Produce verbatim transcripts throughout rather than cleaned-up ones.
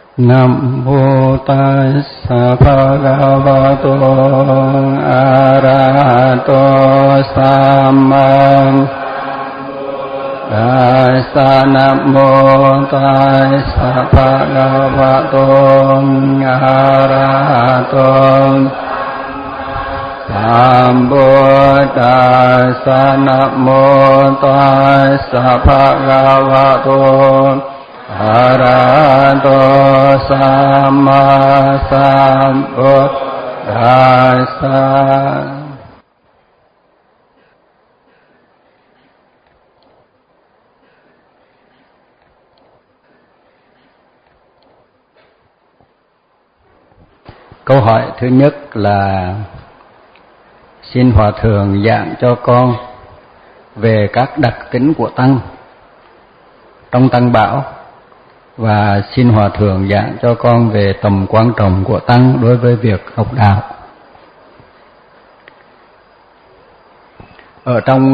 Nam mô Tassa Bhagavato Arahato Samma Tassa. Nam mô Tassa Bhagavato Arahato Sambuddhassa. Nam mô Tassa Bhagavato Arahato Samma Sambuddhassa. Câu hỏi thứ nhất là xin Hòa Thượng giảng cho con về các đặc tính của Tăng trong Tăng Bảo, và xin Hòa Thượng giảng cho con về tầm quan trọng của Tăng đối với việc học đạo. Ở trong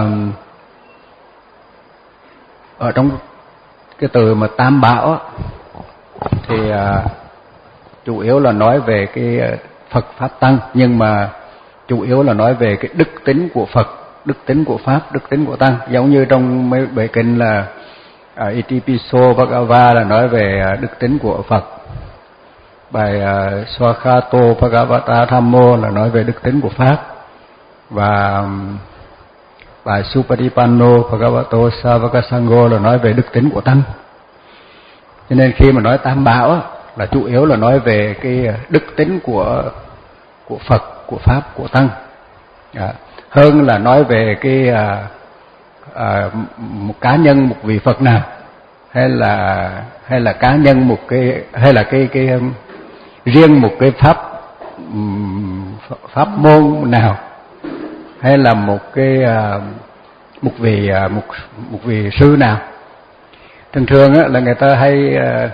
ở trong cái từ mà Tam Bảo thì chủ yếu là nói về cái Phật Pháp Tăng, nhưng mà chủ yếu là nói về cái đức tính của Phật, đức tính của Pháp, đức tính của Tăng. Giống như trong mấy bài kinh là uh, Itipiso Bhagava là nói về đức tính của Phật, bài uh, Swakato Bhagavata Thammo là nói về đức tính của Pháp, và um, bài Supadipanno Bhagavato Savakasango là nói về đức tính của Tăng. Cho nên khi mà nói Tam Bảo là chủ yếu là nói về cái đức tính của của Phật, của Pháp, của Tăng, à, hơn là nói về cái à, à, một cá nhân, một vị Phật nào, hay là hay là cá nhân một cái, hay là cái cái um, riêng một cái pháp um, pháp môn nào, hay là một cái uh, một vị uh, một một vị sư nào. Thường thường á, là người ta hay uh,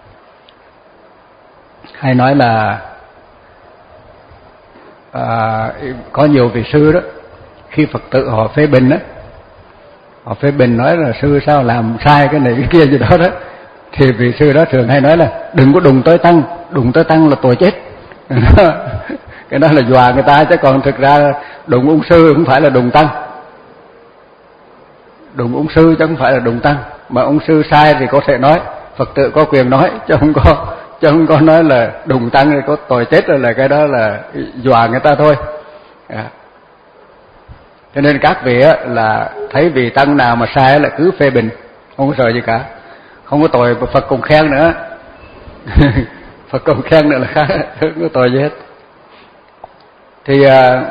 hay nói là à, có nhiều vị sư đó, khi Phật tử họ phê bình đó, họ phê bình nói là sư sao làm sai cái này cái kia gì đó đó, thì vị sư đó thường hay nói là đừng có đụng tới Tăng, đụng tới Tăng là tội chết. Cái đó là dọa người ta, chứ còn thực ra đụng ông sư không phải là đụng Tăng, đụng ông sư chứ không phải là đụng Tăng. Mà ông sư sai thì có thể nói, Phật tử có quyền nói, chứ không có chứ không có nói là đụng Tăng thì có tội chết, rồi là cái đó là dọa người ta thôi. À. Cho nên các vị á, là thấy vị Tăng nào mà sai là cứ phê bình, không có sợ gì cả, không có tội. Phật cùng khen nữa. Phật cùng khen nữa là khác, không có tội gì hết. Thì à,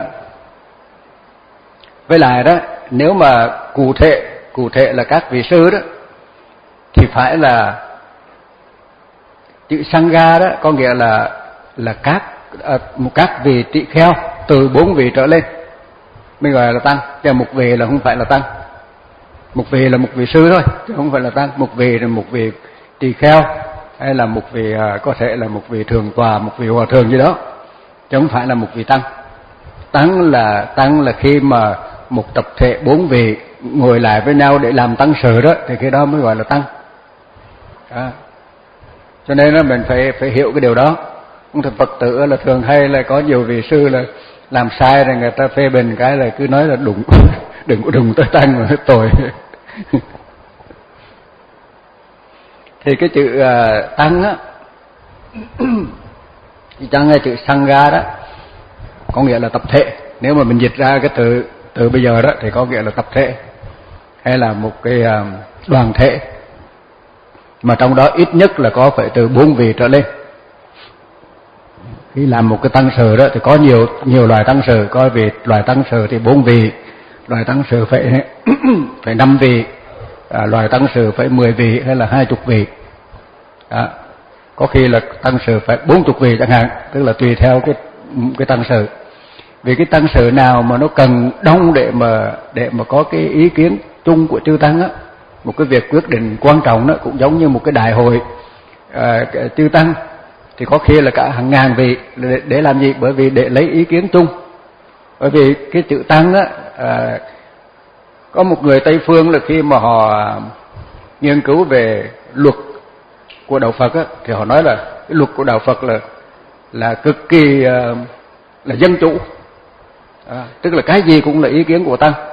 với lại đó, nếu mà cụ thể cụ thể là các vị sư đó thì phải là chữ Sangha đó, có nghĩa là là các à, một các vị tỳ kheo từ bốn vị trở lên mới gọi là Tăng. Chứ một vị là không phải là Tăng, một vị là một vị sư thôi chứ không phải là Tăng. Một vị là một vị tỳ kheo, hay là một vị à, có thể là một vị thường tòa, một vị hòa thượng gì đó, chứ không phải là một vị Tăng. Tăng là tăng là khi mà một tập thể bốn vị ngồi lại với nhau để làm tăng sự đó, thì cái đó mới gọi là Tăng. Đó. Cho nên là mình phải phải hiểu cái điều đó. Ông Phật tử là thường hay là có nhiều vị sư là làm sai rồi người ta phê bình cái là cứ nói là đụng đừng có đụng tới Tăng mà tội. Thì cái chữ uh, Tăng á, thì Tăng là chữ Sangha đó, có nghĩa là tập thể. Nếu mà mình dịch ra cái từ từ bây giờ đó thì có nghĩa là tập thể, hay là một cái uh, đoàn thể, mà trong đó ít nhất là có phải từ bốn vị trở lên. Khi làm một cái tăng sự đó thì có nhiều nhiều loài tăng sự, coi về loài tăng sự thì bốn vị, loài tăng sự phải phải năm vị, à, loài tăng sự phải mười vị hay là hai chục vị. Đó. Có khi là tăng sự phải bốn chục vị chẳng hạn, tức là tùy theo cái cái tăng sự. Vì cái tăng sự nào mà nó cần đông để mà để mà có cái ý kiến chung của chư tăng á, một cái việc quyết định quan trọng đó, cũng giống như một cái đại hội à, chư tăng thì có khi là cả hàng ngàn vị để, để làm gì? Bởi vì để lấy ý kiến chung. Bởi vì cái chữ tăng á, à, có một người Tây phương là khi mà họ nghiên cứu về luật của đạo Phật á, thì họ nói là cái luật của đạo Phật là là cực kỳ uh, là dân chủ, à, tức là cái gì cũng là ý kiến của tăng,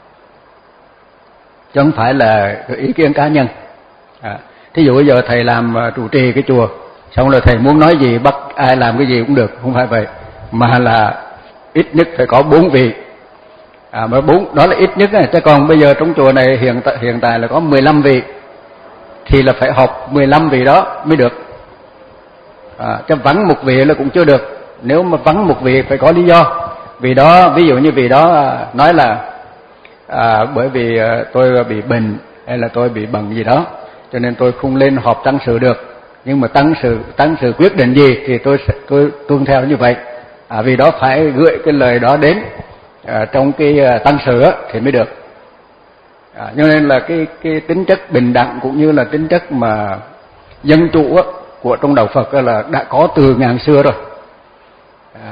chứ không phải là ý kiến cá nhân. À, thí dụ bây giờ thầy làm uh, trụ trì cái chùa, xong rồi thầy muốn nói gì bắt ai làm cái gì cũng được, không phải vậy, mà là ít nhất phải có bốn vị. À, mà bốn đó là ít nhất này, chứ còn bây giờ trong chùa này hiện tại hiện tại là có mười lăm vị, thì là phải họp mười lăm vị đó mới được. À, chứ vắng một vị là cũng chưa được. Nếu mà vắng một vị phải có lý do. Vì đó, ví dụ như vị đó nói là à, bởi vì tôi bị bệnh hay là tôi bị bận gì đó, cho nên tôi không lên họp tăng sự được. Nhưng mà tăng sự tăng sự quyết định gì thì tôi sẽ tôi tuân theo như vậy. À, vì đó phải gửi cái lời đó đến à, trong cái tăng sự á, thì mới được. À, cho nên là cái cái tính chất bình đẳng cũng như là tính chất mà dân chủ á, của trong đạo Phật là đã có từ ngàn xưa rồi. À.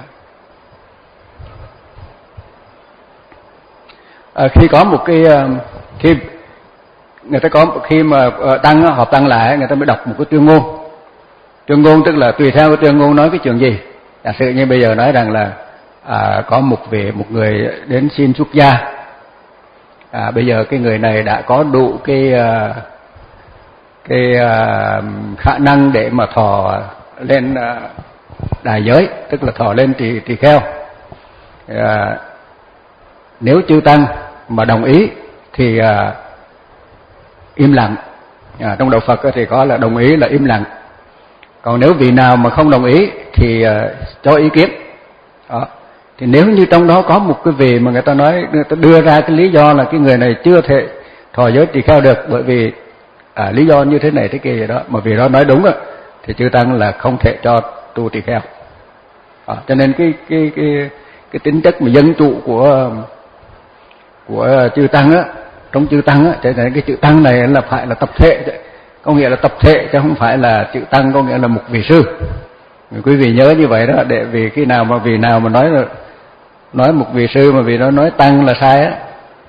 À, khi có một cái khi người ta có khi mà tăng họp tăng lại, người ta mới đọc một cái tuyên ngôn. Tuyên ngôn tức là tùy theo cái tuyên ngôn nói cái chuyện gì. Giả sử như bây giờ nói rằng là à, có một vị một người đến xin xuất gia. À, bây giờ cái người này đã có đủ cái cái uh, khả năng để mà thọ lên uh, đại giới, tức là thọ lên tỳ tỳ kheo. Uh, nếu chư tăng mà đồng ý thì uh, im lặng. À, trong đạo Phật thì có là đồng ý là im lặng. Còn nếu vị nào mà không đồng ý thì uh, cho ý kiến. Đó. Thì nếu như trong đó có một cái vị mà người ta nói, người ta đưa ra cái lý do là cái người này chưa thể thọ giới tỳ kheo được bởi vì à, lý do như thế này thế kia gì đó, mà vì đó nói đúng rồi, thì chư tăng là không thể cho tu tỳ kheo. À, cho nên cái cái cái cái tính chất mà dân chủ của của chư tăng á, trong chư tăng á, cho nên cái chữ tăng này là phải là tập thể, có nghĩa là tập thể chứ không phải là chữ tăng có nghĩa là một vị sư. Quý vị nhớ như vậy đó, để vì khi nào mà vì nào mà nói là nói một vị sư mà vì nó nói tăng là sai á.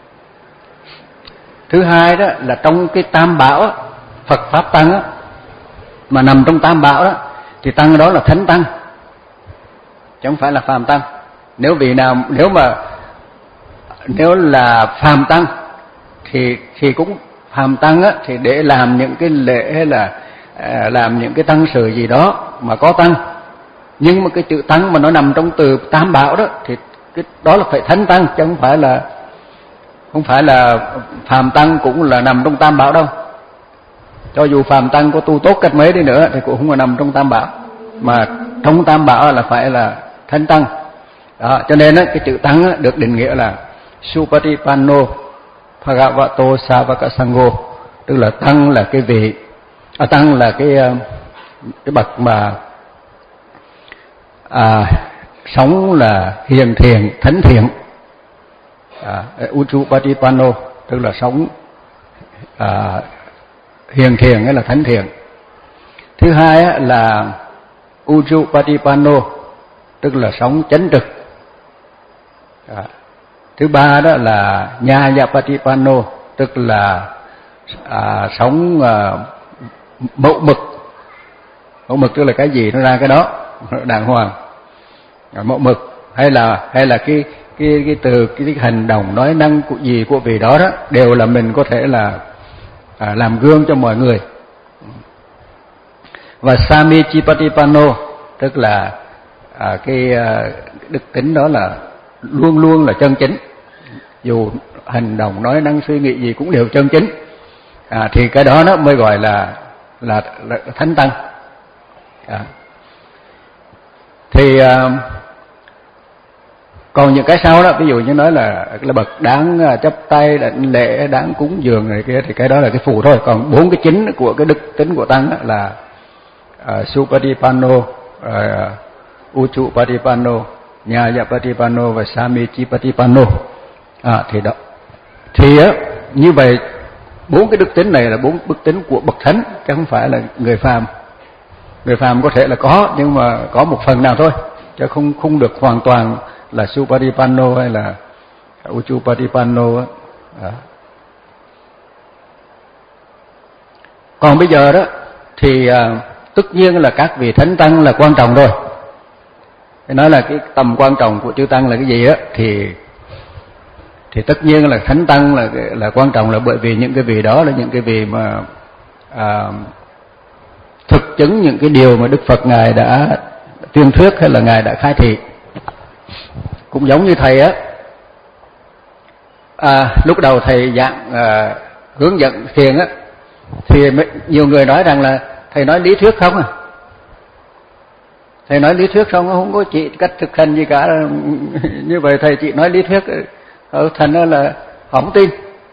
Thứ hai đó là trong cái tam bảo á, Phật pháp tăng á, mà nằm trong tam bảo đó thì tăng đó là thánh tăng, chứ không phải là phàm tăng. Nếu vị nào nếu mà nếu là phàm tăng thì thì cũng phàm tăng á, thì để làm những cái lễ hay là à, làm những cái tăng sự gì đó mà có tăng, nhưng mà cái chữ tăng mà nó nằm trong từ tam bảo đó thì cái đó là phải thánh tăng, chứ không phải là không phải là phàm tăng cũng là nằm trong tam bảo đâu. Cho dù phàm tăng có tu tốt cách mấy đi nữa thì cũng không là nằm trong tam bảo, mà trong tam bảo là phải là thánh tăng. Đó, cho nên á, cái chữ tăng á, được định nghĩa là Supatipanno Bhagavato Savaka Sangho, tức là tăng là cái vị, à, tăng là cái cái bậc mà à, sống là hiền thiện thánh thiện. À, Uchupatipanno tức là sống à, hiền thiện hay là thánh thiện. Thứ hai á, là Uchupatipanno tức là sống chánh trực. À, thứ ba đó là Nyayapatipanno tức là à, sống à, mẫu mực. Mẫu mực tức là cái gì nó ra cái đó, đàng hoàng. À, mẫu mực hay là hay là cái cái cái từ cái, cái hành động nói năng của gì của vị đó đó đều là mình có thể là à, làm gương cho mọi người. Và Samicipatipanno tức là à, cái à, đức tính đó là luôn luôn là chân chính, dù hành động nói năng suy nghĩ gì cũng đều chân chính. À, thì cái đó nó mới gọi là là, là thánh tăng. À. Thì à, còn những cái sau đó, ví dụ như nói là là bậc đáng chấp tay, đảnh lễ, đáng cúng dường này kia, thì cái đó là cái phụ thôi. Còn bốn cái chính của cái đức tính của tăng là uh, Supatipanno, uh, Uchupatipanno, Nyayapatipanno và Samicipatipanno. À, thì đó thì á, như vậy bốn cái đức tính này là bốn đức tính của bậc thánh, chứ không phải là người phàm. Người phàm có thể là có, nhưng mà có một phần nào thôi, chứ không không được hoàn toàn là Supatipanno hay là Uchupatipanno. À. Còn bây giờ đó thì à, tất nhiên là các vị thánh tăng là quan trọng rồi. Phải nói là cái tầm quan trọng của chư tăng là cái gì á, thì thì tất nhiên là thánh tăng là là quan trọng, là bởi vì những cái vị đó là những cái vị mà à, thực chứng những cái điều mà Đức Phật ngài đã tuyên thuyết hay là ngài đã khai thị. Cũng giống như thầy á, à, lúc đầu thầy giảng à, hướng dẫn thiền á, thì nhiều người nói rằng là thầy nói lý thuyết không à, thầy nói lý thuyết không, không có chỉ cách thực hành gì cả. Như vậy thầy chỉ nói lý thuyết, thành ra là không tin.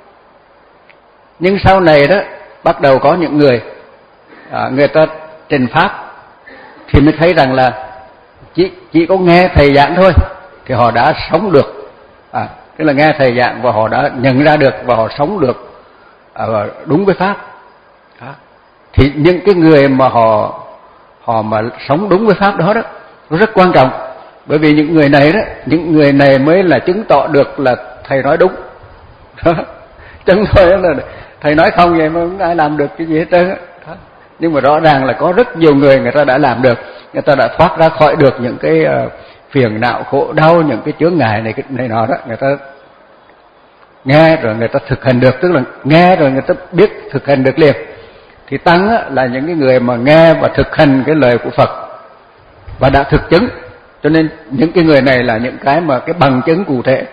Nhưng sau này đó bắt đầu có những người à, người ta trình pháp thì mới thấy rằng là chỉ chỉ có nghe thầy giảng thôi thì họ đã sống được, à, tức là nghe thầy giảng và họ đã nhận ra được và họ sống được à, đúng với pháp. Đó. Thì những cái người mà họ họ mà sống đúng với pháp đó đó nó rất quan trọng, bởi vì những người này đó, những người này mới là chứng tỏ được là thầy nói đúng. Đó. Chẳng thôi là thầy nói không vậy mà không ai làm được cái gì hết trơn. Nhưng mà rõ ràng là có rất nhiều người người ta đã làm được, người ta đã thoát ra khỏi được những cái uh, phiền não khổ đau, những cái chướng ngại này cái này nọ đó, người ta nghe rồi người ta thực hành được, tức là nghe rồi người ta biết thực hành được liền. Thì tăng á, là những cái người mà nghe và thực hành cái lời của Phật và đã thực chứng, cho nên những cái người này là những cái mà cái bằng chứng cụ thể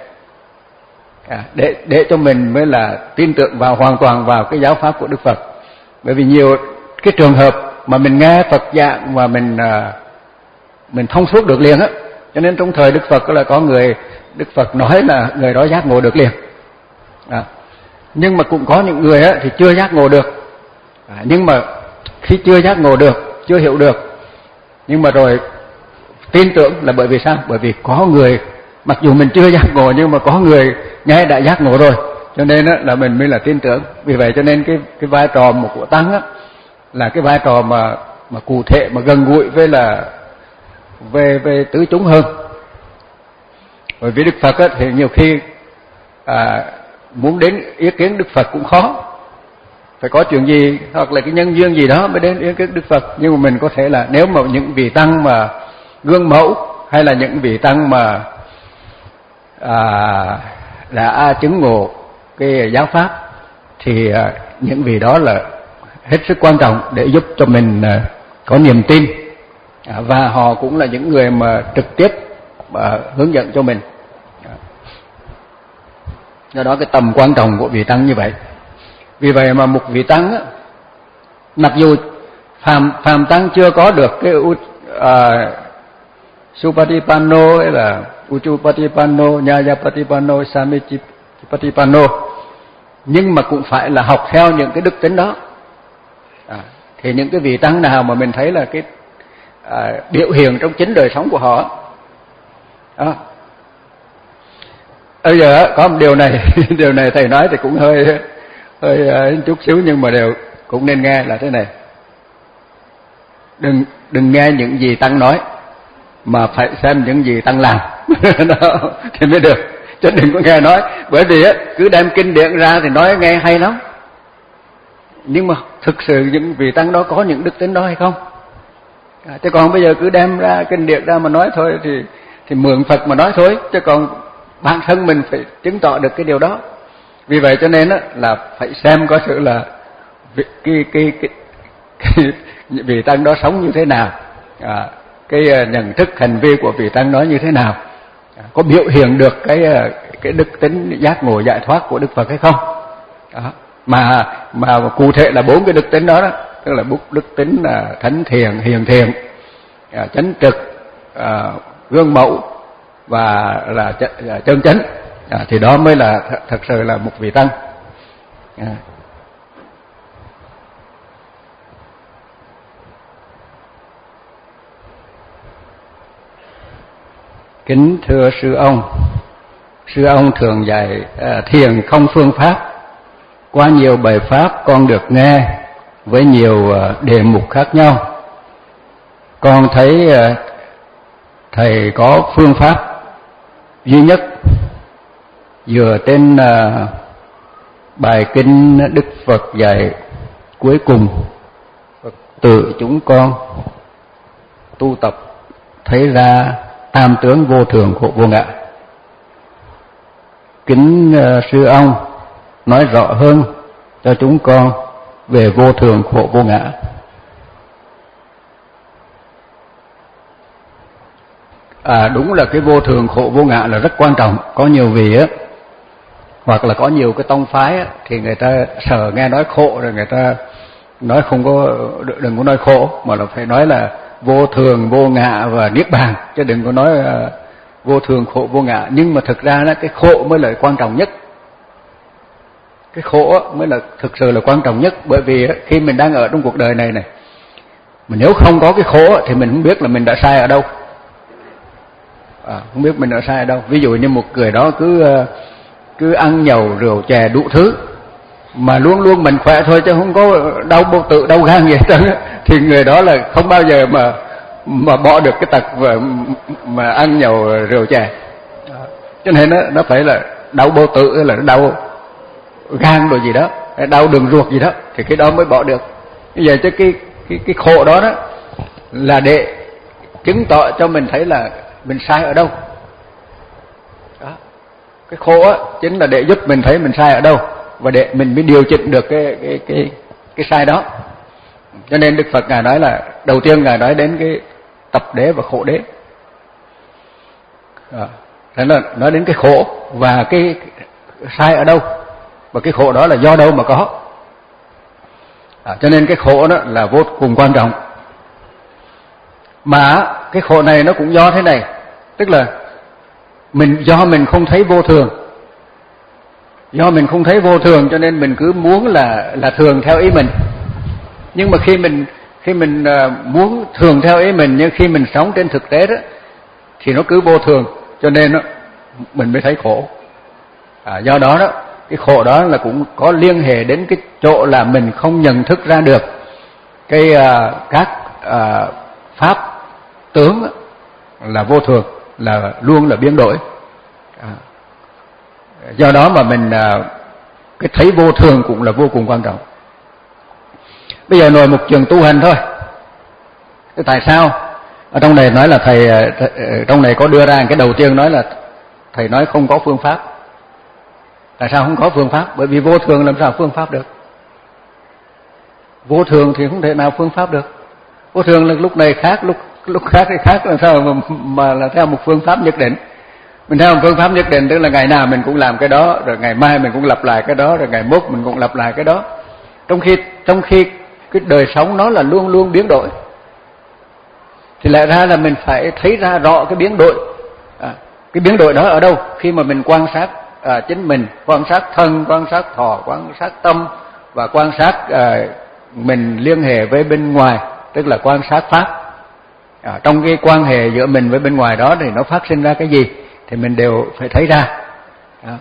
à, để để cho mình mới là tin tưởng vào hoàn toàn vào cái giáo pháp của Đức Phật. Bởi vì nhiều cái trường hợp mà mình nghe Phật giảng và mình à, mình thông suốt được liền á, cho nên trong thời Đức Phật là có người Đức Phật nói là người đó giác ngộ được liền. À, nhưng mà cũng có những người á, thì chưa giác ngộ được. À, nhưng mà khi chưa giác ngộ được, chưa hiểu được, nhưng mà rồi tin tưởng là bởi vì sao? Bởi vì có người, mặc dù mình chưa giác ngộ nhưng mà có người nghe đã giác ngộ rồi, cho nên á, là mình mới là tin tưởng. Vì vậy cho nên cái cái vai trò một của tăng á, là cái vai trò mà mà cụ thể, mà gần gũi với là về về tứ chúng hơn. Bởi vì Đức Phật á, thì nhiều khi à, muốn đến ý kiến Đức Phật cũng khó, phải có chuyện gì hoặc là cái nhân duyên gì đó mới đến ý kiến Đức Phật. Nhưng mà mình có thể là nếu mà những vị tăng mà gương mẫu hay là những vị tăng mà à, đã chứng ngộ cái giáo pháp thì à, những vị đó là hết sức quan trọng để giúp cho mình à, có niềm tin, à, và họ cũng là những người mà trực tiếp à, hướng dẫn cho mình. Do đó cái tầm quan trọng của vị tăng như vậy. Vì vậy mà một vị tăng á, mặc dù phàm phàm tăng chưa có được cái uh, Supatipanno hay là Uchupatipanno, Nyayapatipanno, Samicipatipanno, nhưng mà cũng phải là học theo những cái đức tính đó. À, thì những cái vị tăng nào mà mình thấy là cái à, biểu hiện trong chính đời sống của họ. À, bây giờ có một điều này, điều này thầy nói thì cũng hơi hơi chút xíu, nhưng mà đều cũng nên nghe là thế này. Đừng đừng nghe những gì tăng nói, mà phải xem những gì tăng làm đó, thì mới được. Chứ đừng có nghe nói, bởi vì á, cứ đem kinh điển ra thì nói nghe hay lắm, nhưng mà thực sự những vị tăng đó có những đức tính đó hay không? À, chứ còn bây giờ cứ đem ra kinh điển ra mà nói thôi thì thì mượn Phật mà nói thôi, chứ còn bản thân mình phải chứng tỏ được cái điều đó. Vì vậy cho nên á, là phải xem có sự là cái cái cái, cái, cái vị tăng đó sống như thế nào, à, cái nhận thức hành vi của vị tăng đó như thế nào, à, có biểu hiện được cái cái đức tính giác ngộ giải thoát của Đức Phật hay không. Đó. Mà mà cụ thể là bốn cái đức tính đó, đó tức là đức tính là thánh thiện, hiền thiện, à, chánh trực, à, gương mẫu và là chân chánh, à, thì đó mới là th thật sự là một vị tăng. À. Kính thưa sư ông, sư ông thường dạy à, thiền không phương pháp. Qua nhiều bài pháp con được nghe với nhiều à, đề mục khác nhau. Con thấy à, thầy có phương pháp duy nhất dựa trên à, bài kinh Đức Phật dạy cuối cùng. tự chúng con tu tập thấy ra tam tướng vô thường khổ vô ngã. Kính uh, sư ông nói rõ hơn cho chúng con về vô thường khổ vô ngã. À, đúng là cái vô thường khổ vô ngã là rất quan trọng. Có nhiều vị á, hoặc là có nhiều cái tông phái á, thì người ta sợ nghe nói khổ rồi người ta nói không có, đừng có nói khổ, mà là phải nói là vô thường, vô ngã và niết bàn, chứ đừng có nói uh, vô thường khổ vô ngã. Nhưng mà thực ra đó, cái khổ mới là quan trọng nhất. Cái khổ mới là thực sự là quan trọng nhất. Bởi vì khi mình đang ở trong cuộc đời này này, mà nếu không có cái khổ thì mình không biết là mình đã sai ở đâu. À, không biết mình đã sai ở đâu. Ví dụ như một người đó cứ cứ ăn nhậu rượu chè đủ thứ, mà luôn luôn mình khỏe thôi chứ không có đau bao tử, đau gan gì hết trơn, thì người đó là không bao giờ mà mà bỏ được cái tật mà, mà ăn nhậu rượu chè. Cho nên nó nó phải là đau bao tử hay là đau gan rồi gì đó, đau đường ruột gì đó, thì cái đó mới bỏ được. Như vậy chứ cái cái cái khổ đó đó là để chứng tỏ cho mình thấy là mình sai ở đâu. Đó. Cái khổ á chính là để giúp mình thấy mình sai ở đâu, và để mình mới điều chỉnh được cái cái cái cái sai đó. Cho nên Đức Phật ngài nói là đầu tiên ngài nói đến cái tập đế và khổ đế. Đó. Thế là nói đến cái khổ và cái sai ở đâu, và cái khổ đó là do đâu mà có. À, cho nên cái khổ đó là vô cùng quan trọng. Mà cái khổ này nó cũng do thế này, tức là mình do mình không thấy vô thường, do mình không thấy vô thường cho nên mình cứ muốn là là thường theo ý mình. Nhưng mà khi mình khi mình uh, muốn thường theo ý mình, nhưng khi mình sống trên thực tế đó thì nó cứ vô thường, cho nên đó, mình mới thấy khổ. À, do đó đó cái khổ đó là cũng có liên hệ đến cái chỗ là mình không nhận thức ra được cái uh, các uh, pháp tướng là vô thường, là luôn là biến đổi. À, do đó mà mình uh, cái thấy vô thường cũng là vô cùng quan trọng. Bây giờ nói một trường tu hành thôi. Thế tại sao ở trong này nói là thầy, thầy trong này có đưa ra cái đầu tiên nói là thầy nói không có phương pháp. Tại sao không có phương pháp? Bởi vì vô thường làm sao phương pháp được? Vô thường thì không thể nào phương pháp được. Vô thường là lúc này khác, lúc lúc khác thì khác, làm sao mà, mà là theo một phương pháp nhất định. Mình theo một phương pháp nhất định tức là ngày nào mình cũng làm cái đó, rồi ngày mai mình cũng lặp lại cái đó, rồi ngày mốt mình cũng lặp lại cái đó. Trong khi trong khi cái đời sống nó là luôn luôn biến đổi, thì lẽ ra là mình phải thấy ra rõ cái biến đổi. À, cái biến đổi đó ở đâu? Khi mà mình quan sát à, chính mình, quan sát thân, quan sát thọ, quan sát tâm, và quan sát à, mình liên hệ với bên ngoài, tức là quan sát pháp. À, trong cái quan hệ giữa mình với bên ngoài đó thì nó phát sinh ra cái gì thì mình đều phải thấy ra. Đó.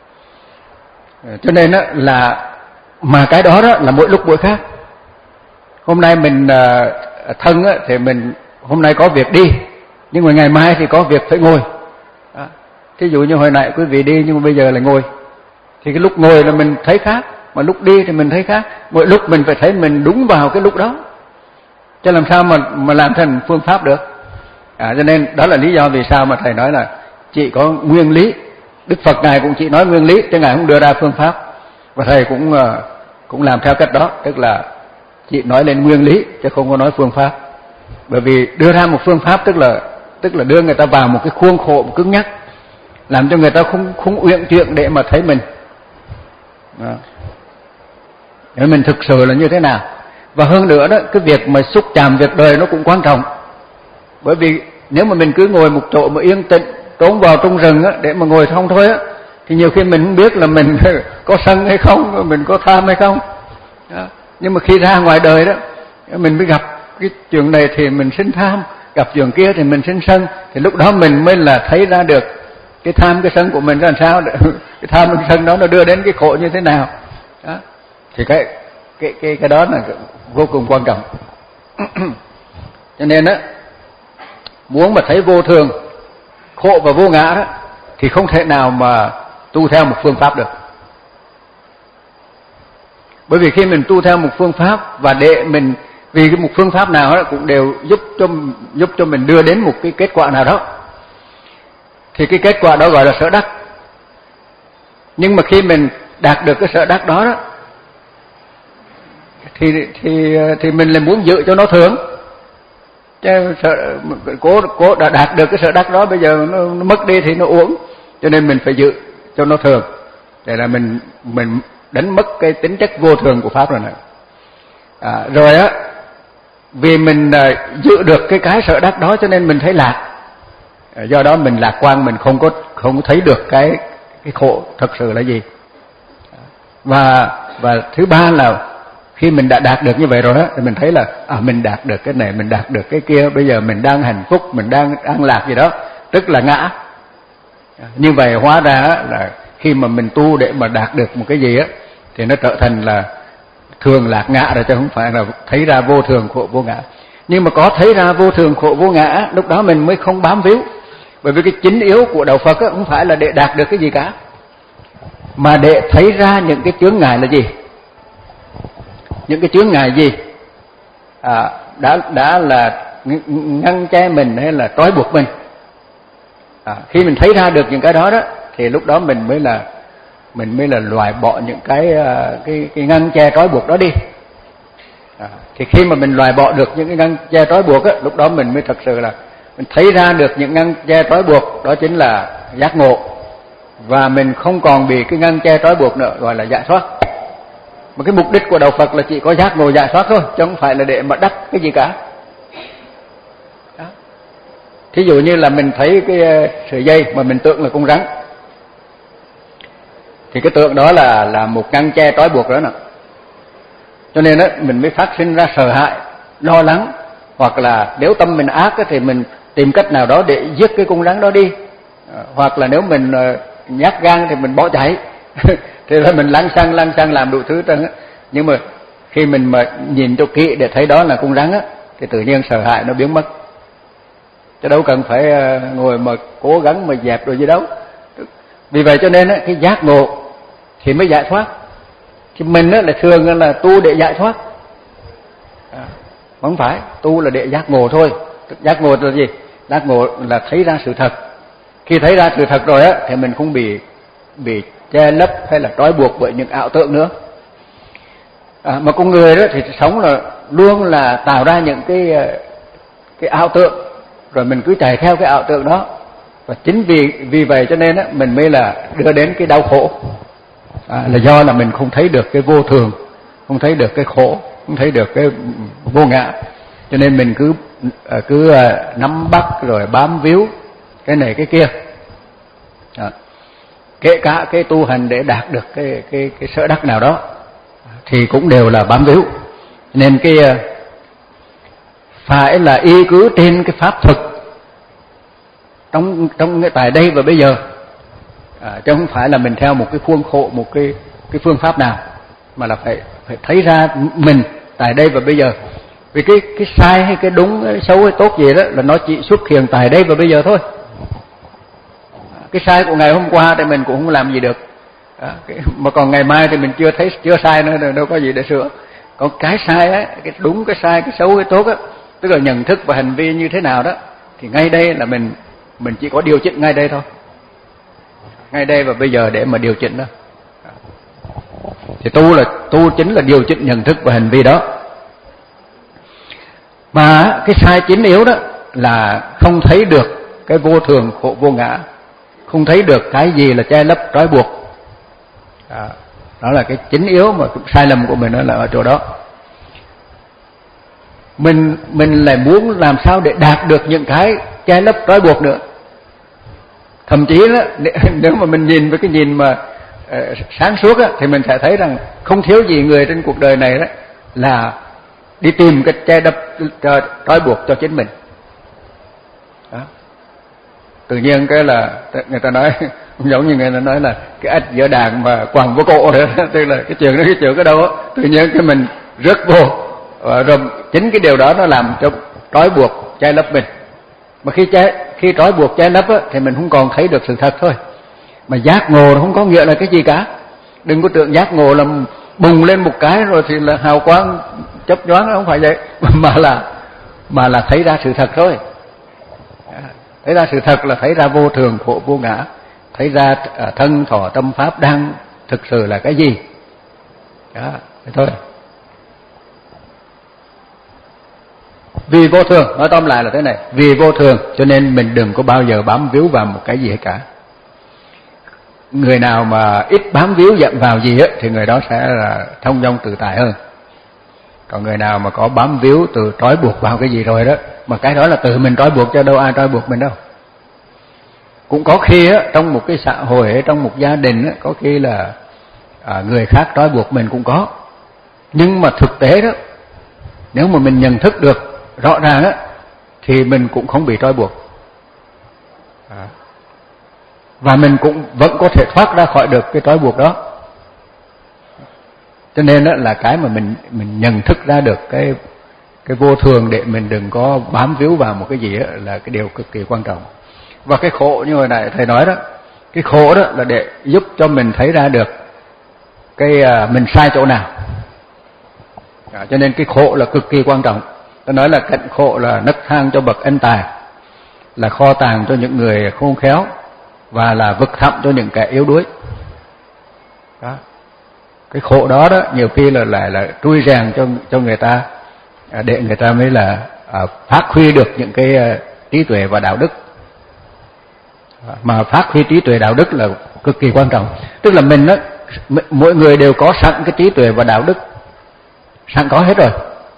Cho nên đó là mà cái đó đó là mỗi lúc mỗi khác. Hôm nay mình uh, thân á, thì mình hôm nay có việc đi, nhưng mà ngày mai thì có việc phải ngồi. Đó. Thí dụ như hồi nãy quý vị đi nhưng mà bây giờ lại ngồi, thì cái lúc ngồi là mình thấy khác, mà lúc đi thì mình thấy khác. Mỗi lúc mình phải thấy mình đúng vào cái lúc đó, chứ làm sao mà mà làm thành phương pháp được. À, cho nên đó là lý do vì sao mà thầy nói là chỉ có nguyên lý. Đức Phật ngài cũng chỉ nói nguyên lý, chứ ngài không đưa ra phương pháp. Và thầy cũng uh, cũng làm theo cách đó, tức là chỉ nói lên nguyên lý chứ không có nói phương pháp. Bởi vì đưa ra một phương pháp tức là tức là đưa người ta vào một cái khuôn khổ cứng nhắc, làm cho người ta không không uyển chuyển để mà thấy mình. Đó. Để mình thực sự là như thế nào. Và hơn nữa đó, cái việc mà xúc chạm việc đời nó cũng quan trọng. Bởi vì nếu mà mình cứ ngồi một chỗ mà yên tĩnh, trốn vào trong rừng á, để mà ngồi không thôi á, thì nhiều khi mình không biết là mình có sân hay không, mình có tham hay không. Đó. Nhưng mà khi ra ngoài đời đó, mình mới gặp cái chuyện này thì mình sinh tham, gặp chuyện kia thì mình sinh sân, thì lúc đó mình mới là thấy ra được cái tham cái sân của mình ra làm sao, cái tham cái sân đó nó đưa đến cái khổ như thế nào. Đó. Thì cái cái cái cái đó là vô cùng quan trọng. Cho nên á, muốn mà thấy vô thường, khổ và vô ngã đó, thì không thể nào mà tu theo một phương pháp được. Bởi vì khi mình tu theo một phương pháp và để mình Vì cái một phương pháp nào đó cũng đều giúp cho giúp cho mình đưa đến một cái kết quả nào đó. Thì cái kết quả đó gọi là sở đắc. Nhưng mà khi mình đạt được cái sở đắc đó đó, thì thì thì mình lại muốn giữ cho nó thường. Chứ sợ, cố cố đã đạt được cái sở đắc đó, bây giờ nó, nó mất đi thì nó uổng, cho nên mình phải giữ cho nó thường. Để là mình mình đánh mất cái tính chất vô thường của pháp rồi này. À, rồi á, vì mình à, giữ được cái cái sở đắc đó cho nên mình thấy lạc. À, do đó mình lạc quan, mình không có không thấy được cái cái khổ thật sự là gì. Và và thứ ba là khi mình đã đạt được như vậy rồi đó, thì mình thấy là à, mình đạt được cái này, mình đạt được cái kia, bây giờ mình đang hạnh phúc, mình đang an lạc gì đó, tức là ngã. Như vậy hóa ra là khi mà mình tu để mà đạt được một cái gì á, thì nó trở thành là thường lạc ngã rồi, chứ không phải là thấy ra vô thường khổ vô ngã. Nhưng mà có thấy ra vô thường khổ vô ngã, lúc đó mình mới không bám víu. Bởi vì cái chính yếu của đạo Phật á, không phải là để đạt được cái gì cả, mà để thấy ra những cái chướng ngại là gì. Những cái chướng ngại gì à, đã đã là ngăn che mình hay là trói buộc mình. À, khi mình thấy ra được những cái đó đó, thì lúc đó mình mới là mình mới là loại bỏ những cái cái cái ngăn che trói buộc đó đi. À, thì khi mà mình loại bỏ được những cái ngăn che trói buộc á, lúc đó mình mới thật sự là mình thấy ra được những ngăn che trói buộc, đó chính là giác ngộ, và mình không còn bị cái ngăn che trói buộc nữa, gọi là giải thoát. Mà cái mục đích của đạo Phật là chỉ có giác ngộ giải thoát thôi, chứ không phải là để mà đắc cái gì cả. Đó. Thí dụ như là mình thấy cái sợi dây mà mình tưởng là con rắn, thì cái tượng đó là là một ngăn che trói buộc đó nè. Cho nên đó, mình mới phát sinh ra sợ hãi, lo lắng, hoặc là nếu tâm mình ác thì mình tìm cách nào đó để giết cái con rắn đó đi, à, hoặc là nếu mình nhát gan thì mình bỏ chạy. Thế là mình lăng xăng lăng xăng làm đủ thứ trơn á. Nhưng mà khi mình mà nhìn cho kỹ để thấy đó là con rắn á, thì tự nhiên sợ hãi nó biến mất, chứ đâu cần phải ngồi mà cố gắng mà dẹp rồi gì đâu. Vì vậy cho nên á, cái giác ngộ thì mới giải thoát. Thì mình á là thường là tu để giải thoát, à, không phải tu là để giác ngộ thôi. Giác ngộ là gì? Giác ngộ là thấy ra sự thật. Khi thấy ra sự thật rồi á, thì mình không bị bị che lấp hay là trói buộc bởi những ảo tưởng nữa. À, mà con người đó thì sống là luôn là tạo ra những cái cái ảo tưởng, rồi mình cứ chạy theo cái ảo tưởng đó, và chính vì vì vậy cho nên á, mình mới là đưa đến cái đau khổ. À, là do là mình không thấy được cái vô thường, không thấy được cái khổ, không thấy được cái vô ngã, cho nên mình cứ cứ nắm bắt rồi bám víu cái này cái kia. À, kể cả cái tu hành để đạt được cái cái cái sở đắc nào đó thì cũng đều là bám víu. Nên cái phải là y cứ trên cái pháp thực trong trong cái tại đây và bây giờ, à, chứ không phải là mình theo một cái khuôn khổ, một cái cái phương pháp nào, mà là phải phải thấy ra mình tại đây và bây giờ. Vì cái cái sai hay cái đúng, cái xấu hay tốt gì đó là nó chỉ xuất hiện tại đây và bây giờ thôi. Cái sai của ngày hôm qua thì mình cũng không làm gì được, à, cái, mà còn ngày mai thì mình chưa thấy chưa sai nữa, đâu có gì để sửa. Còn cái sai á, cái đúng, cái sai, cái xấu, cái tốt á, tức là nhận thức và hành vi như thế nào đó, thì ngay đây là mình mình chỉ có điều chỉnh ngay đây thôi, ngay đây và bây giờ để mà điều chỉnh đó. Thì tu là tu chính là điều chỉnh nhận thức và hành vi đó. Mà cái sai chính yếu đó là không thấy được cái vô thường khổ vô ngã, không thấy được cái gì là che lấp trói buộc. À, đó là cái chính yếu mà sai lầm của mình, đó là ở chỗ đó. Mình mình lại muốn làm sao để đạt được những cái che lấp trói buộc nữa. Thậm chí đó, nếu mà mình nhìn với cái nhìn mà uh, sáng suốt á, thì mình sẽ thấy rằng không thiếu gì người trên cuộc đời này đó là đi tìm cái che đắp trói buộc cho chính mình. Đó. Tự nhiên cái là người ta nói giống như người ta nói là cái ếch giữa đàn mà quằn vô cổ nữa, tức là cái chuyện đó cái chuyện cái đâu á, tự nhiên cái mình rớt vô, rồi chính cái điều đó nó làm cho trói buộc che lấp mình. Mà khi che khi trói buộc che lấp á, thì mình không còn thấy được sự thật thôi. Mà giác ngộ không có nghĩa là cái gì cả. Đừng có tưởng giác ngộ là bùng lên một cái rồi thì là hào quang chớp nhoáng, không phải vậy, mà là mà là thấy ra sự thật thôi. Thấy ra sự thật là thấy ra vô thường khổ vô ngã, thấy ra thân thọ tâm pháp đang thực sự là cái gì. Đó, thế thôi. Vì vô thường, nói tóm lại là thế này, vì vô thường cho nên mình đừng có bao giờ bám víu vào một cái gì hết cả. Người nào mà ít bám víu dặn vào gì ấy, thì người đó sẽ là thông dong tự tại hơn. Còn người nào mà có bám víu từ trói buộc vào cái gì rồi đó, mà cái đó là tự mình trói buộc, cho đâu ai trói buộc mình đâu. Cũng có khi á, trong một cái xã hội, trong một gia đình á, có khi là à, người khác trói buộc mình cũng có. Nhưng mà thực tế đó, nếu mà mình nhận thức được rõ ràng á, thì mình cũng không bị trói buộc. À. Và mình cũng vẫn có thể thoát ra khỏi được cái trói buộc đó. Cho nên đó là cái mà mình mình nhận thức ra được cái cái vô thường để mình đừng có bám víu vào một cái gì đó là cái điều cực kỳ quan trọng. Và cái khổ như hồi nãy thầy nói đó, cái khổ đó là để giúp cho mình thấy ra được cái à, mình sai chỗ nào. À, cho nên cái khổ là cực kỳ quan trọng. Tôi nói là cạnh khổ là nấc thang cho bậc ân tài, là kho tàng cho những người khôn khéo, và là vực thẳm cho những kẻ yếu đuối. Đó. Cái khổ đó đó nhiều khi là lại là, là trui rèn cho cho người ta, để người ta mới là à, phát huy được những cái à, trí tuệ và đạo đức. Mà phát huy trí tuệ đạo đức là cực kỳ quan trọng. Tức là mình đó, mỗi người đều có sẵn cái trí tuệ và đạo đức, sẵn có hết rồi.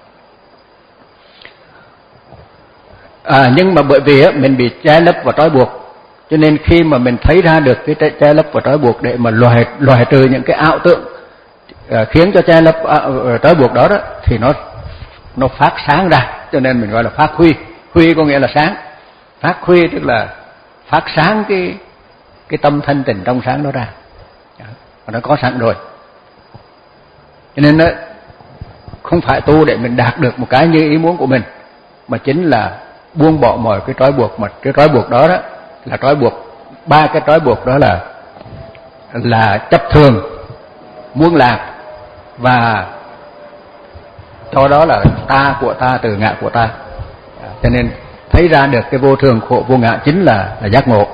À, nhưng mà bởi vì á, mình bị che lấp và trói buộc, cho nên khi mà mình thấy ra được cái che lấp và trói buộc để mà loại loại trừ những cái ảo tưởng à, khiến cho che lấp à, trói buộc đó đó, thì nó nó phát sáng ra. Cho nên mình gọi là phát huy. Huy có nghĩa là sáng. Phát huy tức là phát sáng cái cái tâm thanh tịnh trong sáng đó ra. Và nó có sẵn rồi. Cho nên đó, không phải tu để mình đạt được một cái như ý muốn của mình, mà chính là buông bỏ mọi cái trói buộc. Mà cái trói buộc đó đó là trói buộc, ba cái trói buộc đó là là chấp thường, muốn lạc, và cho đó là ta của ta, từ ngã của ta. Cho nên thấy ra được cái vô thường khổ vô ngã chính là, là giác ngộ.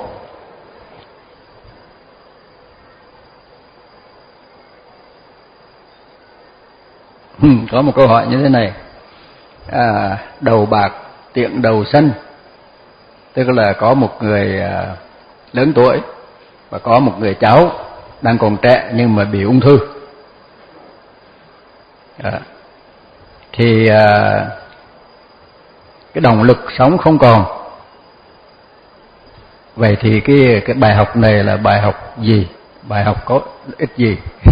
Ừ, có một câu hỏi như thế này, à, đầu bạc tiện đầu xanh, tức là có một người à, lớn tuổi và có một người cháu đang còn trẻ nhưng mà bị ung thư. À, thì à, cái động lực sống không còn. Vậy thì cái cái bài học này là bài học gì? Bài học có ích gì?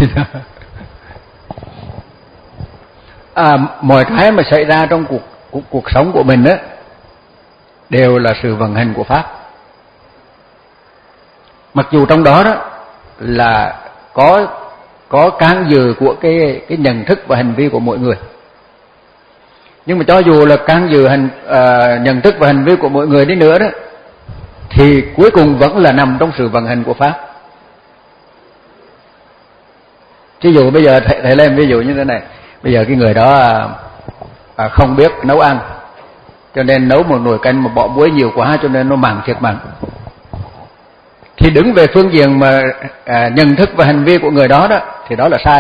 À, mọi cái mà xảy ra trong cuộc cuộc, cuộc sống của mình á đều là sự vận hành của pháp. Mặc dù trong đó đó là có có can dự của cái cái nhận thức và hành vi của mỗi người. Nhưng mà cho dù là can dự hành uh, nhận thức và hành vi của mỗi người đi nữa đó, thì cuối cùng vẫn là nằm trong sự vận hành của pháp. Ví dụ bây giờ thầy, thầy lên ví dụ như thế này, bây giờ cái người đó à, không biết nấu ăn, cho nên nấu một nồi canh mà bỏ muối nhiều quá cho nên nó mặn thiệt mặn. Thì đứng về phương diện mà à, nhận thức và hành vi của người đó đó thì đó là sai.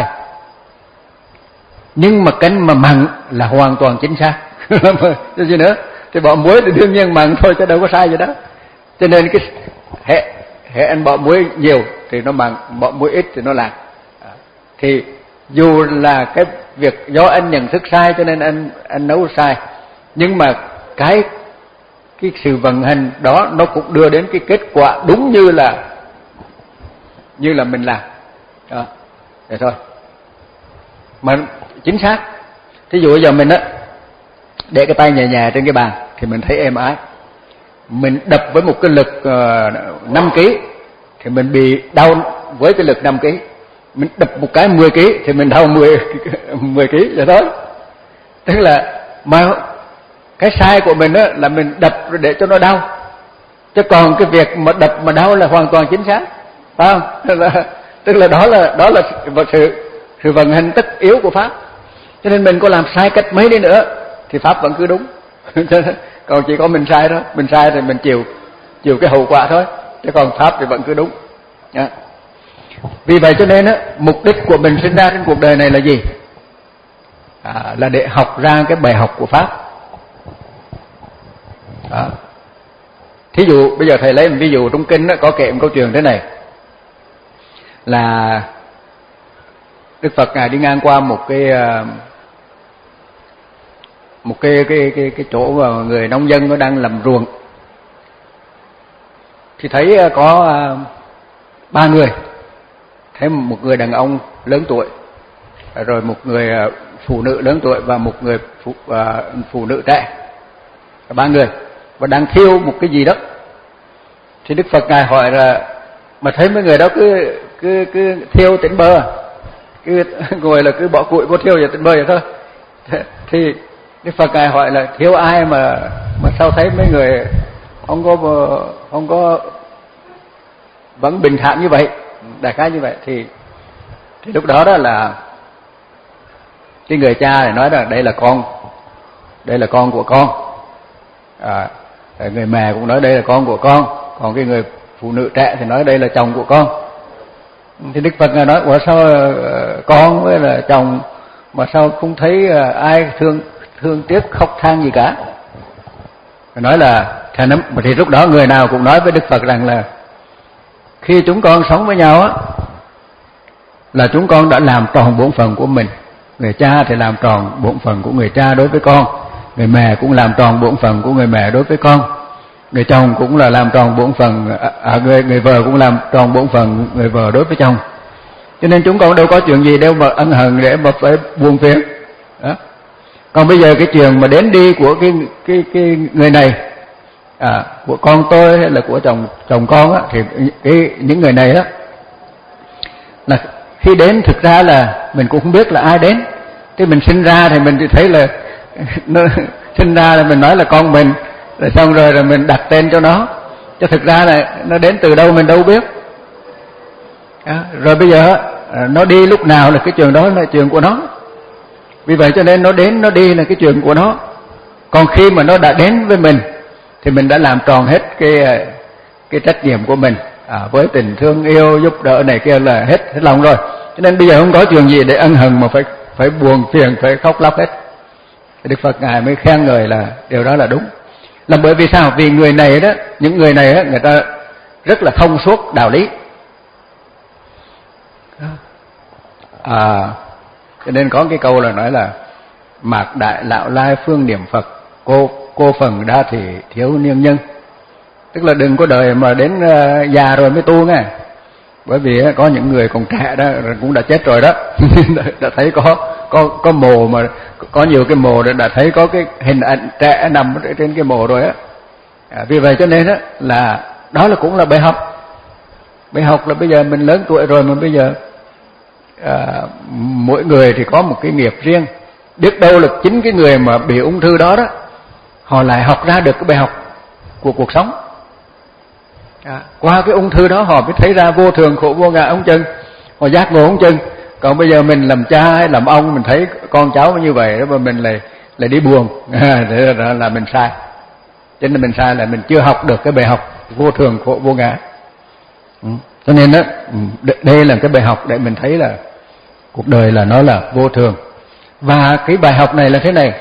Nhưng mà canh mà mặn là hoàn toàn chính xác. Chứ gì nữa? Thì bỏ muối thì đương nhiên mặn thôi chứ đâu có sai gì đó. Cho nên cái hệ hệ anh bỏ muối nhiều thì nó mặn, bỏ muối ít thì nó lạc. Thì dù là cái việc do anh nhận thức sai cho nên anh anh nấu sai, nhưng mà cái cái sự vận hành đó nó cũng đưa đến cái kết quả đúng như là như là mình làm. Đó. Vậy thôi. Mà chính xác. Thí dụ bây giờ mình á để cái tay nhẹ nhẹ trên cái bàn thì mình thấy êm ái. Mình đập với một cái lực uh, năm ki thì mình bị đau với cái lực năm ki. Mình đập một cái mười ki thì mình đau mười ki vậy thôi. Tức là mà cái sai của mình á là mình đập để cho nó đau. Chứ còn cái việc mà đập mà đau là hoàn toàn chính xác. Phải không? Tức là, tức là đó là đó là sự sự vận hành tất yếu của pháp. Cho nên mình có làm sai cách mấy đi nữa thì pháp vẫn cứ đúng. Còn chỉ có mình sai thôi, mình sai thì mình chịu chịu cái hậu quả thôi, chứ còn pháp thì vẫn cứ đúng. Đó. Vì vậy cho nên á, mục đích của mình sinh ra trên cuộc đời này là gì? À, là để học ra cái bài học của pháp. Đó. Thí dụ bây giờ thầy lấy một ví dụ trong kinh đó, có kể một câu chuyện thế này, là Đức Phật ngài đi ngang qua một cái một cái cái cái cái chỗ mà người nông dân nó đang làm ruộng, thì thấy có ba người, thấy một người đàn ông lớn tuổi, rồi một người phụ nữ lớn tuổi và một người phụ, uh, phụ nữ trẻ, ba người và đang thiêu một cái gì đó. Thì Đức Phật ngài hỏi là mà thấy mấy người đó cứ cứ cứ thiêu tỉnh bơ, cứ ngồi là cứ bỏ củi vô thiêu và tỉnh bơ vậy thôi. Thì Đức Phật ngài hỏi là thiêu ai mà mà sao thấy mấy người không có không có vẫn bình thản như vậy, đại khái như vậy. Thì thì lúc đó đó là cái người cha này nói rằng đây là con, đây là con của con. À, người mẹ cũng nói đây là con của con, còn cái người phụ nữ trẻ thì nói đây là chồng của con. Thì Đức Phật nói ủa sao con với là chồng mà sao không thấy ai thương thương tiếc khóc than gì cả? Nói là thì lúc đó người nào cũng nói với Đức Phật rằng là khi chúng con sống với nhau á, là chúng con đã làm tròn bổn phận của mình. Người cha thì làm tròn bổn phận của người cha đối với con, người mẹ cũng làm tròn bổn phận của người mẹ đối với con, người chồng cũng là làm tròn bổn phận, à, người người vợ cũng làm tròn bổn phận người vợ đối với chồng. Cho nên chúng con đâu có chuyện gì đâu mà ân hận để mà phải buồn phiền. Đó. Còn bây giờ cái chuyện mà đến đi của cái cái cái người này, à, của con tôi hay là của chồng chồng con á, thì cái những người này đó là khi đến thực ra là mình cũng không biết là ai đến. Thế mình sinh ra thì mình chỉ thấy là nó sinh ra là mình nói là con mình, rồi xong rồi rồi mình đặt tên cho nó, chứ thực ra là nó đến từ đâu mình đâu biết. À, rồi bây giờ nó đi lúc nào là cái chuyện đó là chuyện của nó. Vì vậy cho nên nó đến nó đi là cái chuyện của nó. Còn khi mà nó đã đến với mình thì mình đã làm tròn hết cái cái trách nhiệm của mình, à, với tình thương yêu giúp đỡ này kia là hết hết lòng rồi. Cho nên bây giờ không có chuyện gì để ân hận mà phải phải buồn phiền, phải khóc lóc hết. Đức Phật ngài mới khen người là điều đó là đúng. Là bởi vì sao? Vì người này đó, những người này đó, người ta rất là thông suốt đạo lý. À, cho nên có cái câu là nói là mạc đại lão lai phương niệm Phật, cô cô phần đa thì thiếu niên nhân. Tức là đừng có đợi mà đến uh, già rồi mới tu nghe. Bởi vì uh, có những người còn trẻ đó cũng đã chết rồi đó. Đã thấy có có có mồ, mà có nhiều cái mồ đã, đã thấy có cái hình ảnh trẻ nằm trên cái mồ rồi á. À, vì vậy cho nên đó là đó là cũng là bài học. Bài học là bây giờ mình lớn tuổi rồi mà bây giờ à, mỗi người thì có một cái nghiệp riêng. Biết đâu là chính cái người mà bị ung thư đó đó, họ lại học ra được cái bài học của cuộc sống. À, qua cái ung thư đó họ mới thấy ra vô thường khổ vô ngã ông chừng, họ giác ngộ ông chừng. Còn bây giờ mình làm cha hay làm ông, mình thấy con cháu như vậy đó mà mình lại lại đi buồn, à, thế là, là mình sai. Cho nên mình sai là mình chưa học được cái bài học vô thường khổ vô ngã. Ừ. Cho nên đó, đây là cái bài học để mình thấy là cuộc đời là nó là vô thường. Và cái bài học này là thế này,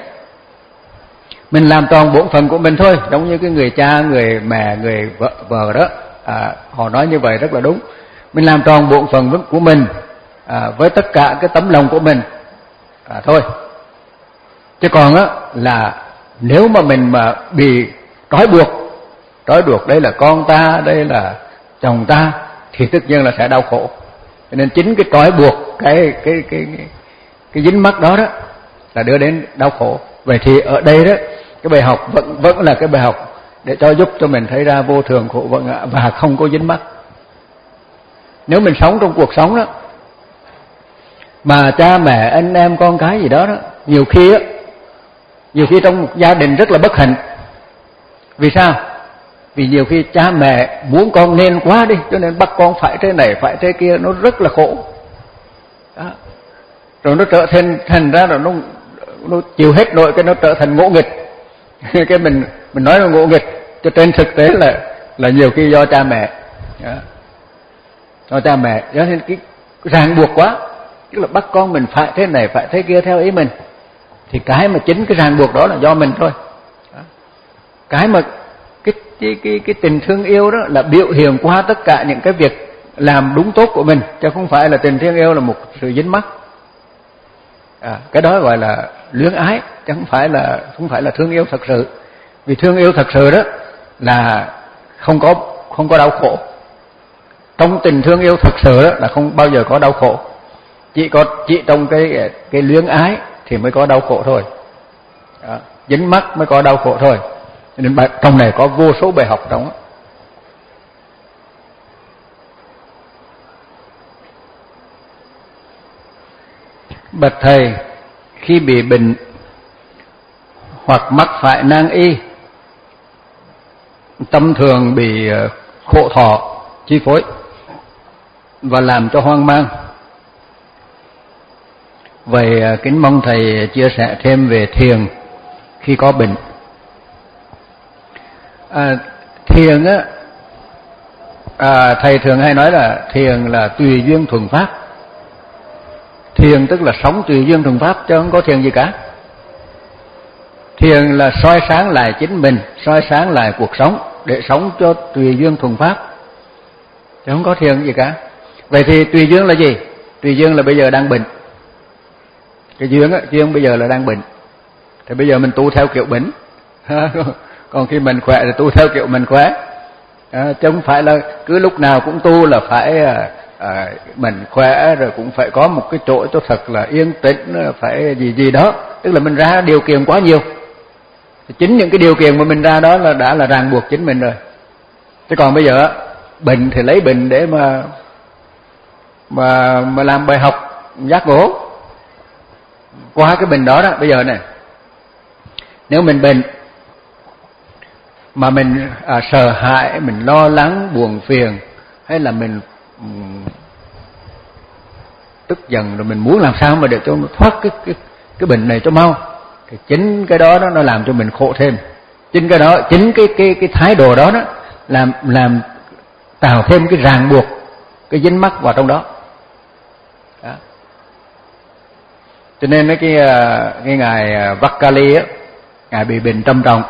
mình làm tròn bổn phận của mình thôi. Giống như cái người cha, người mẹ, người vợ, vợ đó, à, họ nói như vậy rất là đúng. Mình làm tròn bổn phận của mình, à, với tất cả cái tấm lòng của mình, à, thôi. Chứ còn á là nếu mà mình mà bị trói buộc, trói buộc đây là con ta, đây là chồng ta, thì tất nhiên là sẽ đau khổ. Cho nên chính cái trói buộc, cái cái cái cái, cái dính mắc đó đó là đưa đến đau khổ. Vậy thì ở đây đó, cái bài học vẫn vẫn là cái bài học để cho giúp cho mình thấy ra vô thường khổ vô ngã và không có dính mắc. Nếu mình sống trong cuộc sống đó mà cha mẹ anh em con cái gì đó đó, nhiều khi á, nhiều khi trong một gia đình rất là bất hạnh. Vì sao? Vì nhiều khi cha mẹ muốn con nên quá đi, cho nên bắt con phải thế này phải thế kia, nó rất là khổ. Đó. rồi nó trở thành thành ra rồi nó nó chịu hết nổi, cái nó trở thành ngỗ nghịch. Cái mình mình nói là ngỗ nghịch, cho trên thực tế là là nhiều khi do cha mẹ, đó. Do cha mẹ, cho nên cái ràng buộc quá, tức là bắt con mình phải thế này phải thế kia theo ý mình, thì cái mà chính cái ràng buộc đó là do mình thôi. Đó. Cái mà cái cái cái cái tình thương yêu đó là biểu hiện qua tất cả những cái việc làm đúng tốt của mình, chứ không phải là tình thương yêu là một sự dính mắc. À, cái đó gọi là luyến ái, chứ không phải là không phải là thương yêu thật sự. Vì thương yêu thật sự đó là không có không có đau khổ. Trong tình thương yêu thật sự đó là không bao giờ có đau khổ. Chỉ có chỉ trong cái cái luyến ái thì mới có đau khổ thôi. Đó, dính mắc mới có đau khổ thôi. Nên trong này có vô số bài học trong đó. Bạch thầy, khi bị bệnh hoặc mắc phải nan y, tâm thường bị khổ thọ chi phối và làm cho hoang mang. Vậy kính mong thầy chia sẻ thêm về thiền khi có bệnh. À, thiền á, à, thầy thường hay nói là thiền là tùy duyên thuận pháp. Thiền tức là sống tùy duyên thuận pháp, chứ không có thiền gì cả. Thiền là soi sáng lại chính mình, soi sáng lại cuộc sống để sống cho tùy duyên thuận pháp, chứ không có thiền gì cả. Vậy thì tùy duyên là gì? Tùy duyên là bây giờ đang bệnh. Cái duyên á, duyên bây giờ là đang bệnh, thì bây giờ mình tu theo kiểu bệnh. Còn khi mình khỏe thì tu theo kiểu mình khỏe, à, chứ không phải là cứ lúc nào cũng tu là phải à, mình khỏe rồi cũng phải có một cái chỗ cho thật là yên tĩnh, phải gì gì đó. Tức là mình ra điều kiện quá nhiều, chính những cái điều kiện mà mình ra đó là đã là ràng buộc chính mình rồi. Chứ còn bây giờ bệnh thì lấy bệnh để mà mà mà làm bài học giác ngộ. Qua cái bệnh đó đó, bây giờ này, nếu mình bệnh mà mình à, sợ hãi, mình lo lắng, buồn phiền, hay là mình um, tức giận, rồi mình muốn làm sao mà để cho thoát cái cái cái bệnh này cho mau, thì chính cái đó đó nó làm cho mình khổ thêm. Chính cái đó, chính cái cái cái thái độ đó đó làm làm tạo thêm cái ràng buộc, cái dính mắc vào trong đó. Đó. Cho nên cái cái ngài Vakali á, ngài bị bệnh trầm trọng,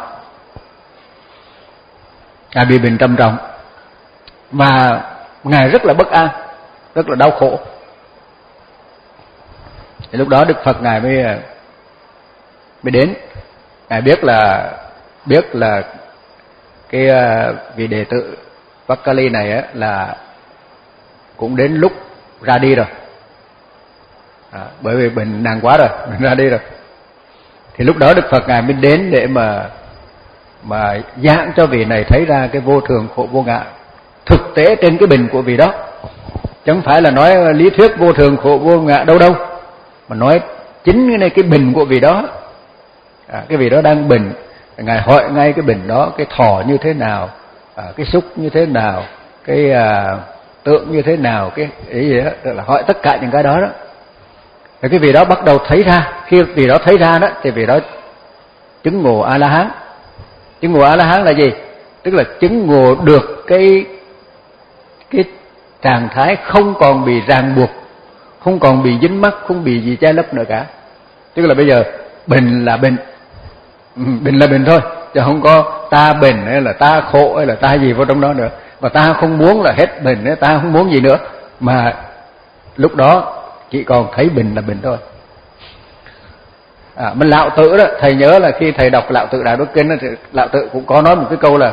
ngài bị bệnh trầm trọng và ngài rất là bất an, rất là đau khổ. Thì lúc đó Đức Phật ngài mới mới đến, ngài biết là biết là cái vị đệ tử Vakali này á là cũng đến lúc ra đi rồi. À, bởi vì bệnh nặng quá rồi, mình ra đi rồi. Thì lúc đó Đức Phật ngài mới đến để mà mà giảng cho vị này thấy ra cái vô thường khổ vô ngã thực tế trên cái bệnh của vị đó, chứ không phải là nói lý thuyết vô thường khổ vô ngã đâu đâu, mà nói chính cái này cái bệnh của vị đó. À, cái vị đó đang bệnh, ngài hỏi ngay cái bệnh đó, cái thọ như thế nào, à, cái xúc như thế nào, cái à, tượng như thế nào, cái ý gì đó, tức là hỏi tất cả những cái đó đó. Rồi cái vị đó bắt đầu thấy ra, khi vị đó thấy ra đó thì vị đó chứng ngộ A La Hán. Chứng ngộ A La Hán là gì? Tức là chứng ngộ được cái cái trạng thái không còn bị ràng buộc, không còn bị dính mắc, không bị gì che lấp nữa cả. Tức là bây giờ bệnh là bệnh, bệnh là bệnh thôi, chứ không có ta bệnh hay là ta khổ hay là ta gì vào trong đó nữa. Và ta không muốn là hết bệnh, ta không muốn gì nữa, mà lúc đó chỉ còn thấy bệnh là bệnh thôi. À, mình Lão Tử đó, thầy nhớ là khi thầy đọc Lão Tử Đại Đức Kinh thì Lão Tử cũng có nói một cái câu là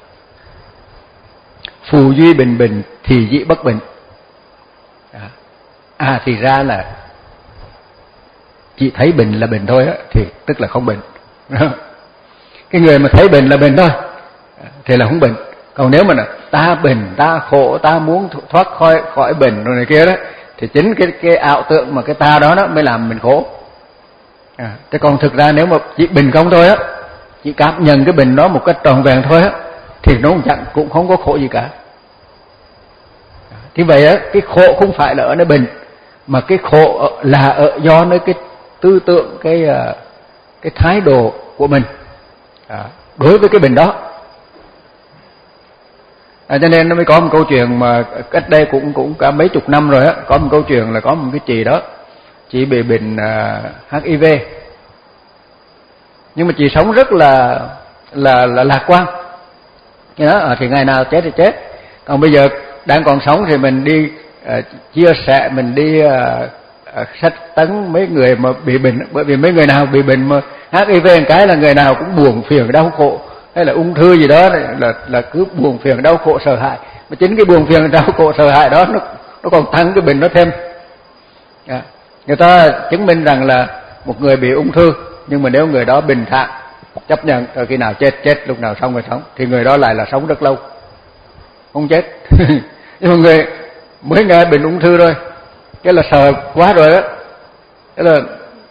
phù duy bình bình thì dĩ bất bệnh. À, à thì ra là chỉ thấy bệnh là bệnh thôi á, thì tức là không bệnh. Cái người mà thấy bệnh là bệnh thôi thì là không bệnh. Còn nếu mà là ta bệnh, ta khổ, ta muốn thoát khỏi khỏi bệnh rồi này kia đó, thì chính cái cái ảo tưởng mà cái ta đó đó mới làm mình khổ. À, thế còn thực ra nếu mà chỉ bệnh không thôi á, chỉ cảm nhận cái bệnh đó một cách tròn vẹn thôi á, thì nó chẳng cũng không có khổ gì cả. Thì vậy á, cái khổ không phải là ở nơi bệnh, mà cái khổ là ở do nơi cái tư tưởng, cái cái thái độ của mình à, đối với cái bệnh đó. À, cho nên nó mới có một câu chuyện mà cách đây cũng cũng cả mấy chục năm rồi á, có một câu chuyện là có một cái chị đó, chị bị bệnh uh, hát i vê, nhưng mà chị sống rất là là là lạc quan. Đó, à, thì ngày nào chết thì chết, còn bây giờ đang còn sống thì mình đi uh, chia sẻ, mình đi uh, uh, sách tấn mấy người mà bị bệnh, bởi vì mấy người nào bị bệnh mà hát i vê một cái là người nào cũng buồn phiền đau khổ, hay là ung thư gì đó là là, là cứ buồn phiền đau khổ sợ hãi, mà chính cái buồn phiền đau khổ sợ hãi đó nó nó còn tăng cái bệnh nó thêm. À, người ta chứng minh rằng là một người bị ung thư, nhưng mà nếu người đó bình thản chấp nhận rồi khi nào chết chết, lúc nào sống rồi sống, thì người đó lại là sống rất lâu, không chết. Nhưng mà người mới nghe bệnh ung thư rồi, cái là sợ quá rồi đó, cái là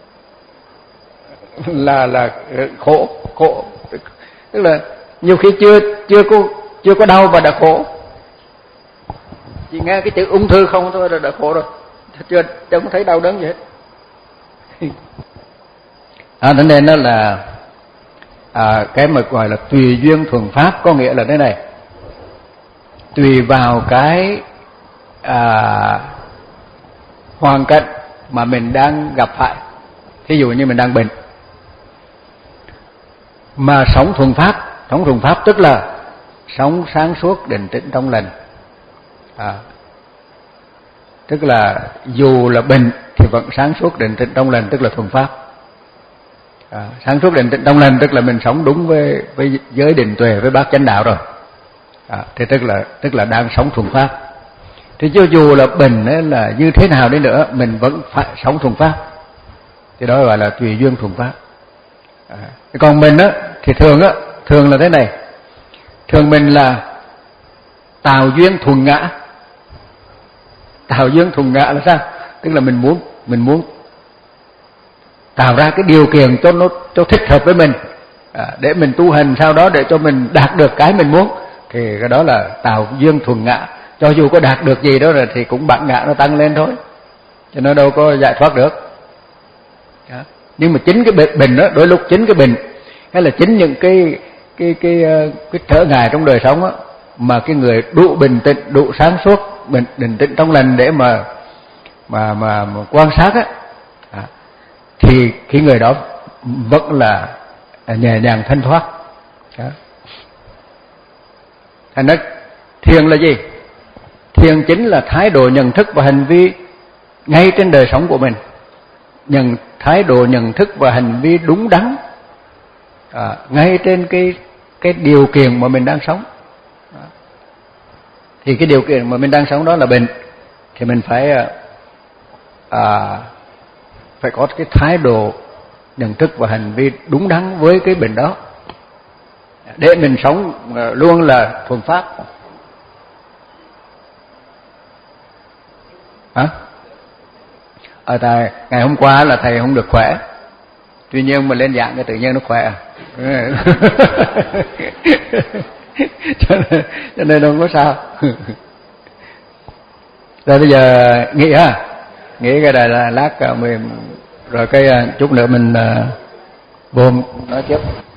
là là khổ khổ, tức là nhiều khi chưa chưa có chưa có đau mà đã khổ. Chỉ nghe cái chữ ung thư không thôi là đã khổ rồi, chưa chẳng thấy đau đớn gì hết. À, thế nên đó là à, cái mà gọi là tùy duyên thuần pháp, có nghĩa là thế này, tùy vào cái à, hoàn cảnh mà mình đang gặp phải. Thí dụ như mình đang bệnh mà sống thuần pháp, sống thuần pháp tức là sống sáng suốt, định tĩnh, trong lành. À, tức là dù là bệnh thì vẫn sáng suốt, định tĩnh, trong lành, tức là thuần pháp. À, sáng suốt, định tĩnh, trong lành tức là mình sống đúng với với giới định tuệ, với bát chánh đạo rồi. À, thì tức là tức là đang sống thuần pháp. Thì cho dù là bệnh ấy là như thế nào đi nữa, mình vẫn phải sống thuần pháp. Thì đó gọi là tùy duyên thuần pháp. À, còn mình á thì thường á thường là thế này, thường mình là tạo duyên thuần ngã. Tạo duyên thuần ngã là sao? Tức là mình muốn mình muốn tạo ra cái điều kiện cho nó cho thích hợp với mình, à, để mình tu hành sau đó để cho mình đạt được cái mình muốn, thì cái đó là tạo duyên thuần ngã. Cho dù có đạt được gì đó rồi thì cũng bản ngã nó tăng lên thôi, cho nó đâu có giải thoát được. Đó. Nhưng mà chính cái bệnh, bệnh đó, đôi lúc chính cái bệnh hay là chính những cái cái cái cái, cái trở ngại trong đời sống á, mà cái người đủ bình tĩnh, đủ sáng suốt, bình định tĩnh trong lành để mà mà mà, mà quan sát á, à, thì cái người đó vẫn là nhẹ nhàng thanh thoát. Đó. Thành ra thiền là gì? Thiền chính là thái độ nhận thức và hành vi ngay trên đời sống của mình, nhận thái độ nhận thức và hành vi đúng đắn à, ngay trên cái cái điều kiện mà mình đang sống. Đó. Thì cái điều kiện mà mình đang sống đó là bệnh, thì mình phải à, phải có cái thái độ nhận thức và hành vi đúng đắn với cái bệnh đó, để mình sống luôn là thuần pháp. Hả? Ở thầy, ngày hôm qua là thầy không được khỏe, tuy nhiên mà lên giảng cái tự nhiên nó khỏe. cho, nên, cho nên không có sao. Rồi bây giờ nghĩ ha, nghĩ cái này là lát mình rồi cái chút nữa mình vô nói tiếp.